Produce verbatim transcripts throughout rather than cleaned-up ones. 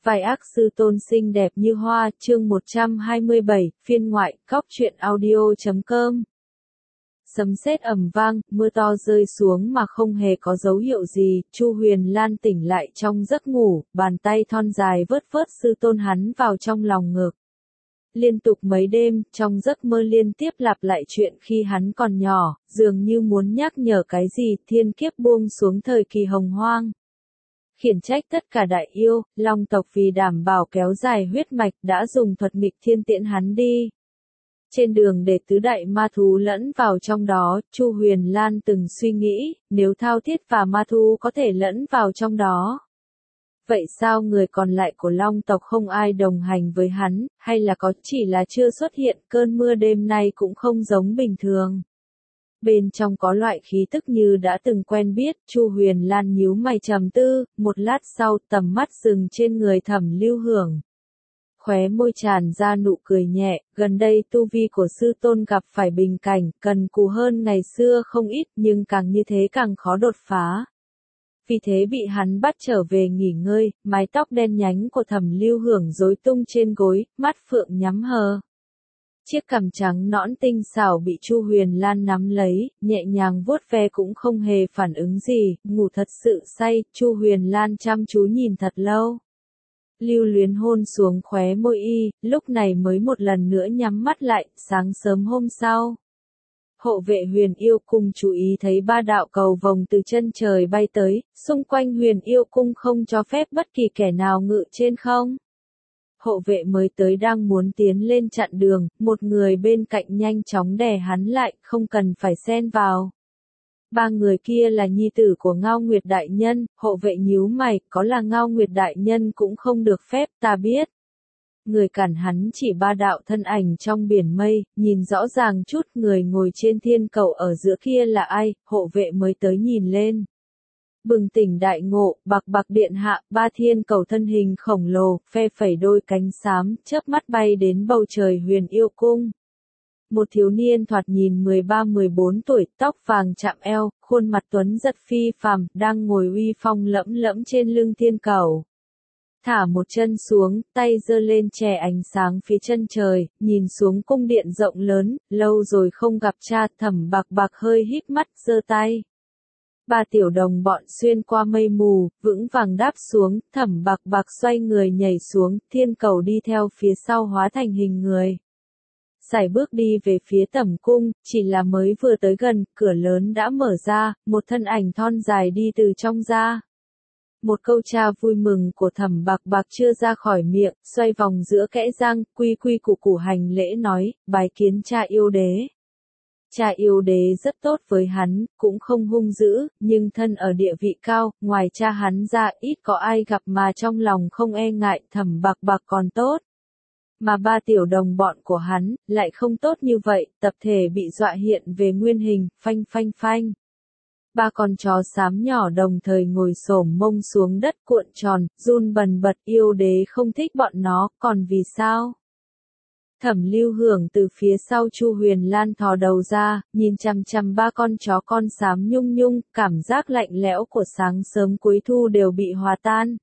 Vài ác sư tôn xinh đẹp như hoa, chương một trăm hai mươi bảy, phiên ngoại, cóc truyện audio chấm com. Sấm sét ầm vang, mưa to rơi xuống mà không hề có dấu hiệu gì, Chu Huyền Lan tỉnh lại trong giấc ngủ, bàn tay thon dài vớt vớt sư tôn hắn vào trong lòng ngực. Liên tục mấy đêm, trong giấc mơ liên tiếp lặp lại chuyện khi hắn còn nhỏ, dường như muốn nhắc nhở cái gì, thiên kiếp buông xuống thời kỳ hồng hoang. Khiển trách tất cả đại yêu, Long tộc vì đảm bảo kéo dài huyết mạch đã dùng thuật nghịch thiên tiễn hắn đi. Trên đường để tứ đại ma thú lẫn vào trong đó, Chu Huyền Lan từng suy nghĩ, nếu Thao Thiết và ma thú có thể lẫn vào trong đó. Vậy sao người còn lại của Long tộc không ai đồng hành với hắn, hay là có chỉ là chưa xuất hiện, cơn mưa đêm nay cũng không giống bình thường. Bên trong có loại khí tức như đã từng quen biết, Chu Huyền Lan nhíu mày trầm tư, một lát sau tầm mắt dừng trên người Thẩm Lưu Hưởng. Khóe môi tràn ra nụ cười nhẹ, gần đây tu vi của sư tôn gặp phải bình cảnh, cần cù hơn ngày xưa không ít nhưng càng như thế càng khó đột phá. Vì thế bị hắn bắt trở về nghỉ ngơi, mái tóc đen nhánh của Thẩm Lưu Hưởng rối tung trên gối, mắt phượng nhắm hờ. Chiếc cằm trắng nõn tinh xảo bị Chu Huyền Lan nắm lấy, nhẹ nhàng vuốt ve cũng không hề phản ứng gì, ngủ thật sự say, Chu Huyền Lan chăm chú nhìn thật lâu. Lưu luyến hôn xuống khóe môi y, lúc này mới một lần nữa nhắm mắt lại, sáng sớm hôm sau. Hộ vệ Huyền Yêu Cung chú ý thấy ba đạo cầu vồng từ chân trời bay tới, xung quanh Huyền Yêu Cung không cho phép bất kỳ kẻ nào ngự trên không. Hộ vệ mới tới đang muốn tiến lên chặn đường, một người bên cạnh nhanh chóng đè hắn lại, không cần phải xen vào. Ba người kia là nhi tử của Ngao Nguyệt Đại Nhân, hộ vệ nhíu mày, có là Ngao Nguyệt Đại Nhân cũng không được phép, ta biết. Người cản hắn chỉ ba đạo thân ảnh trong biển mây, nhìn rõ ràng chút người ngồi trên thiên cầu ở giữa kia là ai, hộ vệ mới tới nhìn lên. Bừng tỉnh đại ngộ, bạc bạc điện hạ, ba thiên cầu thân hình khổng lồ, phe phẩy đôi cánh xám, chớp mắt bay đến bầu trời Huyền Yêu Cung. Một thiếu niên thoạt nhìn mười ba mười bốn tuổi, tóc vàng chạm eo, khuôn mặt tuấn giật phi phàm, đang ngồi uy phong lẫm lẫm trên lưng thiên cầu. Thả một chân xuống, tay giơ lên che ánh sáng phía chân trời, nhìn xuống cung điện rộng lớn, lâu rồi không gặp cha, Thẩm Bạc Bạc hơi híp mắt, giơ tay. Ba tiểu đồng bọn xuyên qua mây mù, vững vàng đáp xuống, Thẩm Bạc Bạc xoay người nhảy xuống, thiên cầu đi theo phía sau hóa thành hình người. Sải bước đi về phía tẩm cung, chỉ là mới vừa tới gần, cửa lớn đã mở ra, một thân ảnh thon dài đi từ trong ra. Một câu cha vui mừng của Thẩm Bạc Bạc chưa ra khỏi miệng, xoay vòng giữa kẽ răng, quy quy củ củ hành lễ nói, bái kiến cha yêu đế. Cha yêu đế rất tốt với hắn, cũng không hung dữ, nhưng thân ở địa vị cao, ngoài cha hắn ra ít có ai gặp mà trong lòng không e ngại, Thẩm Bạc Bạc còn tốt. Mà ba tiểu đồng bọn của hắn, lại không tốt như vậy, tập thể bị dọa hiện về nguyên hình, phanh phanh phanh. Ba con chó xám nhỏ đồng thời ngồi xổm mông xuống đất cuộn tròn, run bần bật, yêu đế không thích bọn nó, còn vì sao? Thẩm Lưu Hưởng từ phía sau Chu Huyền Lan thò đầu ra, nhìn chằm chằm ba con chó con xám nhung nhung, cảm giác lạnh lẽo của sáng sớm cuối thu đều bị hòa tan.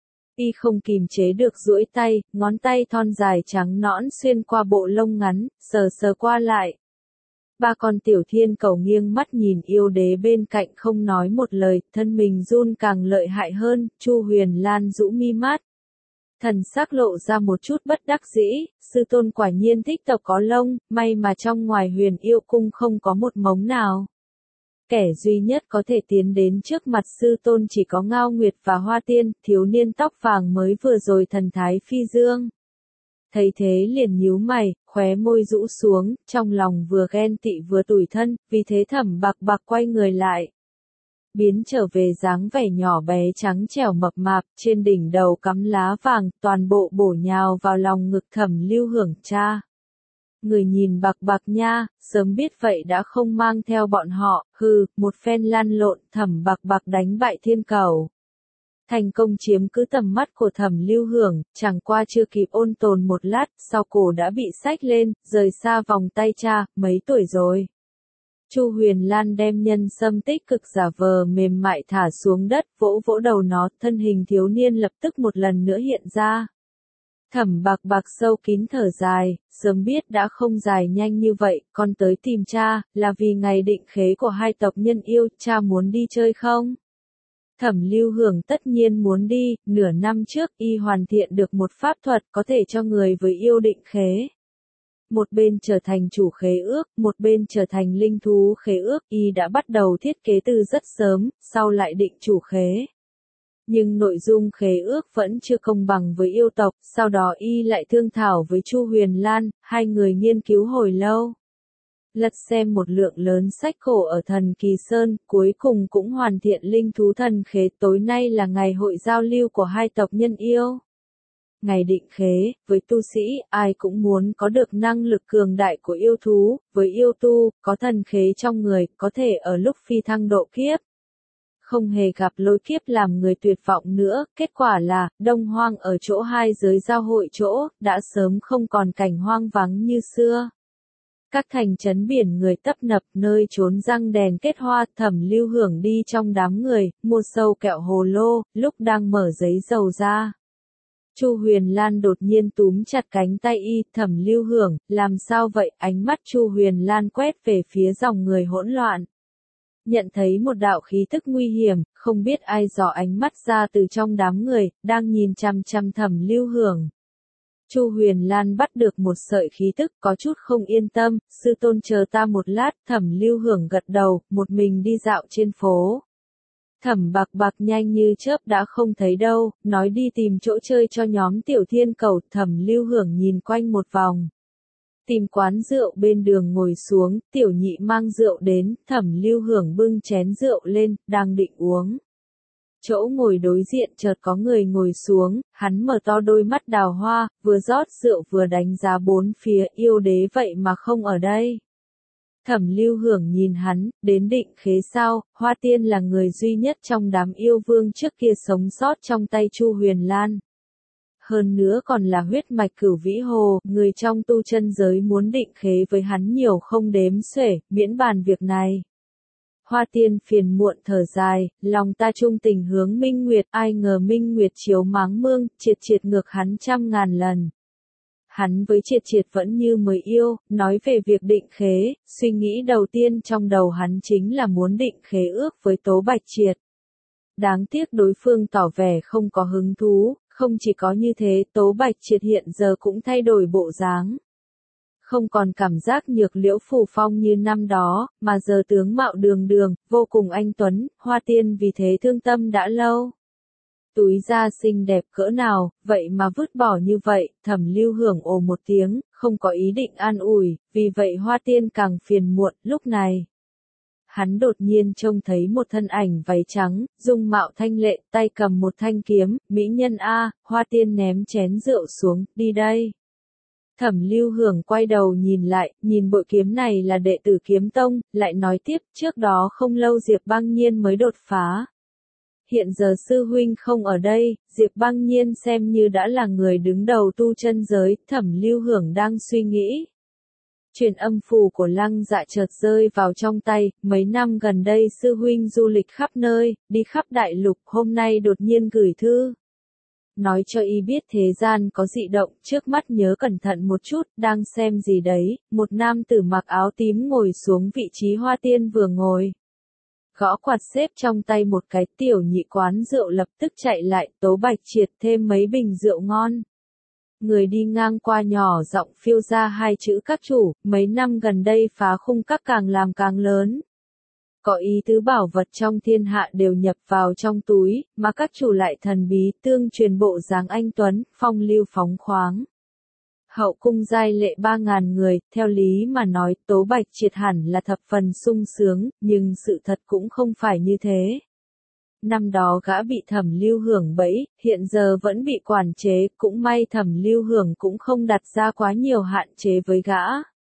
Y không kìm chế được duỗi tay, ngón tay thon dài trắng nõn xuyên qua bộ lông ngắn, sờ sờ qua lại. Ba con tiểu thiên cầu nghiêng mắt nhìn yêu đế bên cạnh không nói một lời, thân mình run càng lợi hại hơn, Chu Huyền Lan rũ mi mắt. Thần sắc lộ ra một chút bất đắc dĩ, sư tôn quả nhiên thích tộc có lông, may mà trong ngoài Huyền Yêu Cung không có một mống nào. Kẻ duy nhất có thể tiến đến trước mặt sư tôn chỉ có Ngao Nguyệt và Hoa Tiên, thiếu niên tóc vàng mới vừa rồi thần thái phi dương. Thấy thế liền nhíu mày, khóe môi rũ xuống, trong lòng vừa ghen tị vừa tủi thân, vì thế Thẩm Bạc Bạc quay người lại. Biến trở về dáng vẻ nhỏ bé trắng trẻo mập mạp, trên đỉnh đầu cắm lá vàng, toàn bộ bổ nhào vào lòng ngực Thẩm Lưu Hưởng cha. Người nhìn Bạc Bạc nha, sớm biết vậy đã không mang theo bọn họ, hừ, một phen lăn lộn, Thẩm Bạc Bạc đánh bại thiên cầu. Thành công chiếm cứ tầm mắt của Thẩm Lưu Hưởng, chẳng qua chưa kịp ôn tồn một lát, sau cổ đã bị xách lên, rời xa vòng tay cha, mấy tuổi rồi. Chu Huyền Lan đem nhân sâm tích cực giả vờ mềm mại thả xuống đất, vỗ vỗ đầu nó, thân hình thiếu niên lập tức một lần nữa hiện ra. Thẩm Bạc Bạc sâu kín thở dài, sớm biết đã không dài nhanh như vậy, con tới tìm cha, là vì ngày định khế của hai tộc nhân yêu, cha muốn đi chơi không? Thẩm Lưu Hưởng tất nhiên muốn đi, nửa năm trước y hoàn thiện được một pháp thuật có thể cho người với yêu định khế. Một bên trở thành chủ khế ước, một bên trở thành linh thú khế ước, y đã bắt đầu thiết kế từ rất sớm, sau lại định chủ khế. Nhưng nội dung khế ước vẫn chưa công bằng với yêu tộc, sau đó y lại thương thảo với Chu Huyền Lan, hai người nghiên cứu hồi lâu. Lật xem một lượng lớn sách cổ ở Thần Kỳ Sơn, cuối cùng cũng hoàn thiện linh thú thần khế. Tối nay là ngày hội giao lưu của hai tộc nhân yêu. Ngày định khế, với tu sĩ, ai cũng muốn có được năng lực cường đại của yêu thú, với yêu tu, có thần khế trong người, có thể ở lúc phi thăng độ kiếp. Không hề gặp lôi kiếp làm người tuyệt vọng nữa, kết quả là, Đông Hoang ở chỗ hai giới giao hội chỗ, đã sớm không còn cảnh hoang vắng như xưa. Các thành trấn biển người tấp nập, nơi trốn răng đèn kết hoa. Thẩm Lưu Hưởng đi trong đám người, mua sâu kẹo hồ lô, lúc đang mở giấy dầu ra. Chu Huyền Lan đột nhiên túm chặt cánh tay y, Thẩm Lưu Hưởng, làm sao vậy? Ánh mắt Chu Huyền Lan quét về phía dòng người hỗn loạn. Nhận thấy một đạo khí tức nguy hiểm, không biết ai dò ánh mắt ra từ trong đám người, đang nhìn chăm chăm Thẩm Lưu Hưởng. Chu Huyền Lan bắt được một sợi khí tức, có chút không yên tâm, sư tôn chờ ta một lát. Thẩm Lưu Hưởng gật đầu, một mình đi dạo trên phố. Thẩm Bạc Bạc nhanh như chớp đã không thấy đâu, nói đi tìm chỗ chơi cho nhóm Tiểu Thiên Cầu. Thẩm Lưu Hưởng nhìn quanh một vòng. Tìm quán rượu bên đường ngồi xuống, Tiểu Nhị mang rượu đến, Thẩm Lưu Hưởng bưng chén rượu lên, đang định uống. Chỗ ngồi đối diện chợt có người ngồi xuống, hắn mở to đôi mắt đào hoa, vừa rót rượu vừa đánh giá bốn phía. Yêu đế vậy mà không ở đây. Thẩm Lưu Hưởng nhìn hắn, đến định khế sao? Hoa Tiên là người duy nhất trong đám yêu vương trước kia sống sót trong tay Chu Huyền Lan. Hơn nữa còn là huyết mạch Cửu Vĩ Hồ, người trong tu chân giới muốn định khế với hắn nhiều không đếm xuể, miễn bàn việc này. Hoa Tiên phiền muộn thở dài, lòng ta trung tình hướng Minh Nguyệt, ai ngờ Minh Nguyệt chiếu máng mương, triệt triệt ngược hắn trăm ngàn lần. Hắn với triệt triệt vẫn như mới yêu, nói về việc định khế, suy nghĩ đầu tiên trong đầu hắn chính là muốn định khế ước với Tố Bạch Triệt. Đáng tiếc đối phương tỏ vẻ không có hứng thú, không chỉ có như thế, Tố Bạch Triệt hiện giờ cũng thay đổi bộ dáng. Không còn cảm giác nhược liễu phù phong như năm đó, mà giờ tướng mạo đường đường, vô cùng anh tuấn. Hoa Tiên vì thế thương tâm đã lâu. Túi da xinh đẹp cỡ nào, vậy mà vứt bỏ như vậy. Thẩm Lưu Hưởng ồ một tiếng, không có ý định an ủi, vì vậy Hoa Tiên càng phiền muộn. Lúc này, hắn đột nhiên trông thấy một thân ảnh váy trắng, dung mạo thanh lệ, tay cầm một thanh kiếm. Mỹ nhân a. Hoa Tiên ném chén rượu xuống, đi đây. Thẩm Lưu Hưởng quay đầu nhìn lại, nhìn bội kiếm này là đệ tử Kiếm Tông, lại nói tiếp, trước đó không lâu Diệp Băng Nhiên mới đột phá. Hiện giờ sư huynh không ở đây, Diệp Băng Nhiên xem như đã là người đứng đầu tu chân giới. Thẩm Lưu Hưởng đang suy nghĩ. Truyền âm phù của Lăng Dạ chợt rơi vào trong tay, mấy năm gần đây sư huynh du lịch khắp nơi, đi khắp đại lục, hôm nay đột nhiên gửi thư. Nói cho y biết thế gian có dị động, trước mắt nhớ cẩn thận một chút, đang xem gì đấy. Một nam tử mặc áo tím ngồi xuống vị trí Hoa Tiên vừa ngồi. Gõ quạt xếp trong tay một cái. Tiểu nhị quán rượu lập tức chạy lại, Tố Bạch Triệt thêm mấy bình rượu ngon. Người đi ngang qua nhỏ giọng phiêu ra hai chữ các chủ, mấy năm gần đây phá khung các càng làm càng lớn. Có ý tứ bảo vật trong thiên hạ đều nhập vào trong túi, mà các chủ lại thần bí, tương truyền bộ dáng anh tuấn, phong lưu phóng khoáng. Hậu cung giai lệ ba ngàn người, theo lý mà nói, Tố Bạch Triệt hẳn là thập phần sung sướng, nhưng sự thật cũng không phải như thế. Năm đó gã bị Thẩm Lưu Hưởng bẫy, hiện giờ vẫn bị quản chế, cũng may Thẩm Lưu Hưởng cũng không đặt ra quá nhiều hạn chế với gã.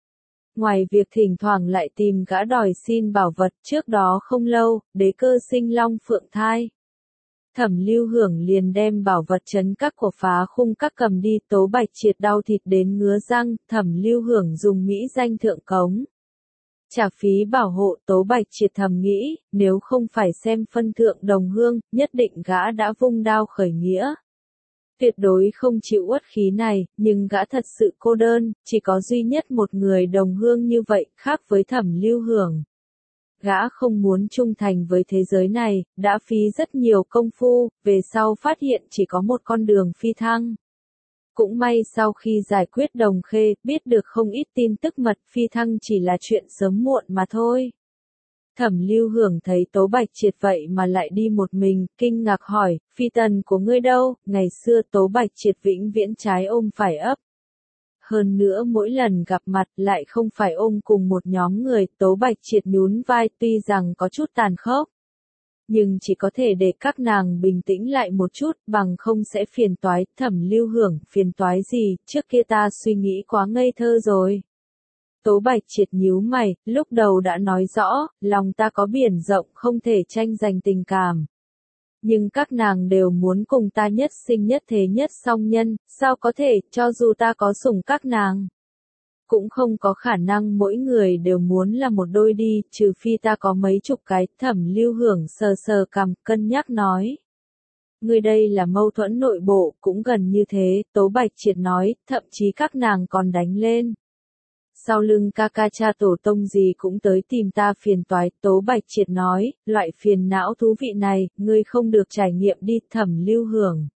Ngoài việc thỉnh thoảng lại tìm gã đòi xin bảo vật, trước đó không lâu, đế cơ sinh long phượng thai. Thẩm Lưu Hưởng liền đem bảo vật trấn các của phá khung các cầm đi. Tố Bạch Triệt đau thịt đến ngứa răng. Thẩm Lưu Hưởng dùng mỹ danh thượng cống. Trả phí bảo hộ. Tố Bạch Triệt thầm nghĩ, nếu không phải xem phân thượng đồng hương, nhất định gã đã vung đao khởi nghĩa. Tuyệt đối không chịu uất khí này, nhưng gã thật sự cô đơn, chỉ có duy nhất một người đồng hương như vậy, khác với Thẩm Lưu Hưởng. Gã không muốn trung thành với thế giới này, đã phí rất nhiều công phu, về sau phát hiện chỉ có một con đường phi thăng. Cũng may sau khi giải quyết Đồng Khê, biết được không ít tin tức mật, phi thăng chỉ là chuyện sớm muộn mà thôi. Thẩm Lưu Hưởng thấy Tố Bạch Triệt vậy mà lại đi một mình, kinh ngạc hỏi, phi tần của ngươi đâu? Ngày xưa Tố Bạch Triệt vĩnh viễn trái ôm phải ấp. Hơn nữa mỗi lần gặp mặt lại không phải ôm cùng một nhóm người, Tố Bạch Triệt nhún vai, tuy rằng có chút tàn khốc. Nhưng chỉ có thể để các nàng bình tĩnh lại một chút, bằng không sẽ phiền toái. Thẩm Lưu Hưởng, phiền toái gì, trước kia ta suy nghĩ quá ngây thơ rồi. Tố Bạch Triệt nhíu mày, lúc đầu đã nói rõ, lòng ta có biển rộng không thể tranh giành tình cảm. Nhưng các nàng đều muốn cùng ta nhất sinh nhất thế nhất song nhân, sao có thể, cho dù ta có sủng các nàng. Cũng không có khả năng mỗi người đều muốn là một đôi đi, trừ phi ta có mấy chục cái. Thẩm Lưu Hưởng sờ sờ cằm, cân nhắc nói. Người đây là mâu thuẫn nội bộ, cũng gần như thế, Tố Bạch Triệt nói, thậm chí các nàng còn đánh lên. Sau lưng ca ca cha tổ tông gì cũng tới tìm ta phiền toái, Tố Bạch Triệt nói, loại phiền não thú vị này, ngươi không được trải nghiệm đi. Thẩm Lưu Hưởng.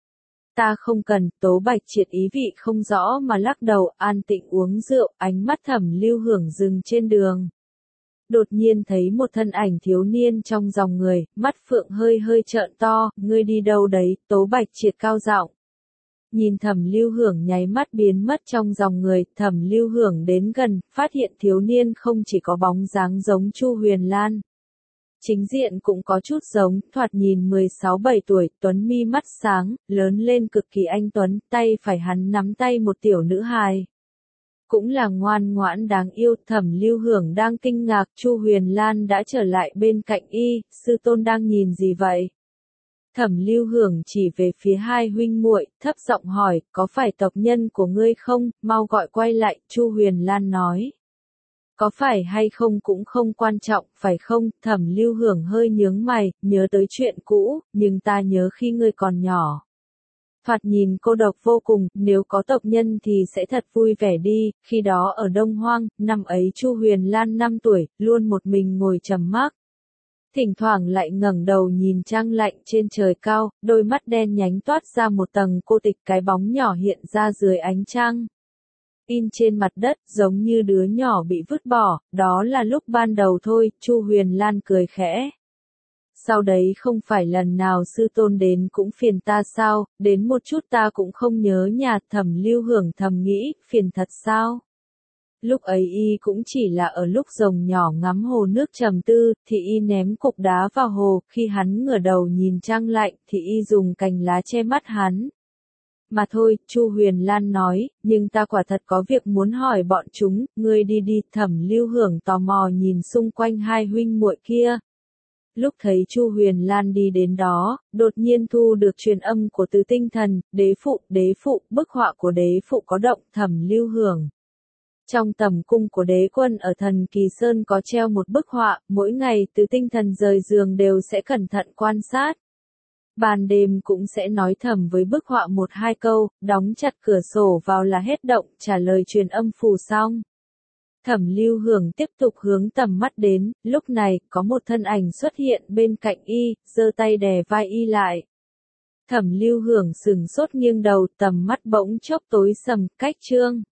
Ta không cần. Tố Bạch Triệt ý vị không rõ mà lắc đầu, an tịnh uống rượu. Ánh mắt Thẩm Lưu Hưởng dừng trên đường. Đột nhiên thấy một thân ảnh thiếu niên trong dòng người, mắt phượng hơi hơi trợn to, ngươi đi đâu đấy? Tố Bạch Triệt cao giọng. Nhìn Thẩm Lưu Hưởng nháy mắt biến mất trong dòng người, Thẩm Lưu Hưởng đến gần, phát hiện thiếu niên không chỉ có bóng dáng giống Chu Huyền Lan. Chính diện cũng có chút giống, thoạt nhìn mười sáu bảy tuổi, tuấn mi mắt sáng, lớn lên cực kỳ anh tuấn, tay phải hắn nắm tay một tiểu nữ hài. Cũng là ngoan ngoãn đáng yêu. Thẩm Lưu Hưởng đang kinh ngạc, Chu Huyền Lan đã trở lại bên cạnh y, sư tôn đang nhìn gì vậy? Thẩm Lưu Hưởng chỉ về phía hai huynh muội, thấp giọng hỏi, có phải tộc nhân của ngươi không, mau gọi quay lại. Chu Huyền Lan nói. Có phải hay không cũng không quan trọng, phải không? Thẩm Lưu Hưởng hơi nhướng mày, nhớ tới chuyện cũ, nhưng ta nhớ khi ngươi còn nhỏ. Thoạt nhìn cô độc vô cùng, nếu có tộc nhân thì sẽ thật vui vẻ đi. Khi đó ở Đông Hoang, năm ấy Chu Huyền Lan năm tuổi, luôn một mình ngồi trầm mặc. Thỉnh thoảng lại ngẩng đầu nhìn trăng lạnh trên trời cao, đôi mắt đen nhánh toát ra một tầng cô tịch, cái bóng nhỏ hiện ra dưới ánh trăng. In trên mặt đất, giống như đứa nhỏ bị vứt bỏ, đó là lúc ban đầu thôi. Chu Huyền Lan cười khẽ. Sau đấy không phải lần nào sư tôn đến cũng phiền ta sao, đến một chút ta cũng không nhớ nhà. Thẩm Lưu Hưởng thầm nghĩ, phiền thật sao? Lúc ấy y cũng chỉ là ở lúc rồng nhỏ ngắm hồ nước trầm tư, thì y ném cục đá vào hồ, khi hắn ngửa đầu nhìn trăng lạnh, thì y dùng cành lá che mắt hắn. Mà thôi, Chu Huyền Lan nói, nhưng ta quả thật có việc muốn hỏi bọn chúng, ngươi đi đi. Thẩm Lưu Hưởng tò mò nhìn xung quanh hai huynh muội kia. Lúc thấy Chu Huyền Lan đi đến đó, đột nhiên thu được truyền âm của Từ Tinh Thần, đế phụ, đế phụ, bức họa của đế phụ có động. Thẩm Lưu Hưởng. Trong tầm cung của đế quân ở Thần Kỳ Sơn có treo một bức họa, mỗi ngày Từ Tinh Thần rời giường đều sẽ cẩn thận quan sát. Ban đêm cũng sẽ nói thầm với bức họa một hai câu, đóng chặt cửa sổ vào là hết động, trả lời truyền âm phù xong. Thẩm Lưu Hưởng tiếp tục hướng tầm mắt đến, lúc này, có một thân ảnh xuất hiện bên cạnh y, giơ tay đè vai y lại. Thẩm Lưu Hưởng sừng sốt nghiêng đầu, tầm mắt bỗng chốc tối sầm, cách chương.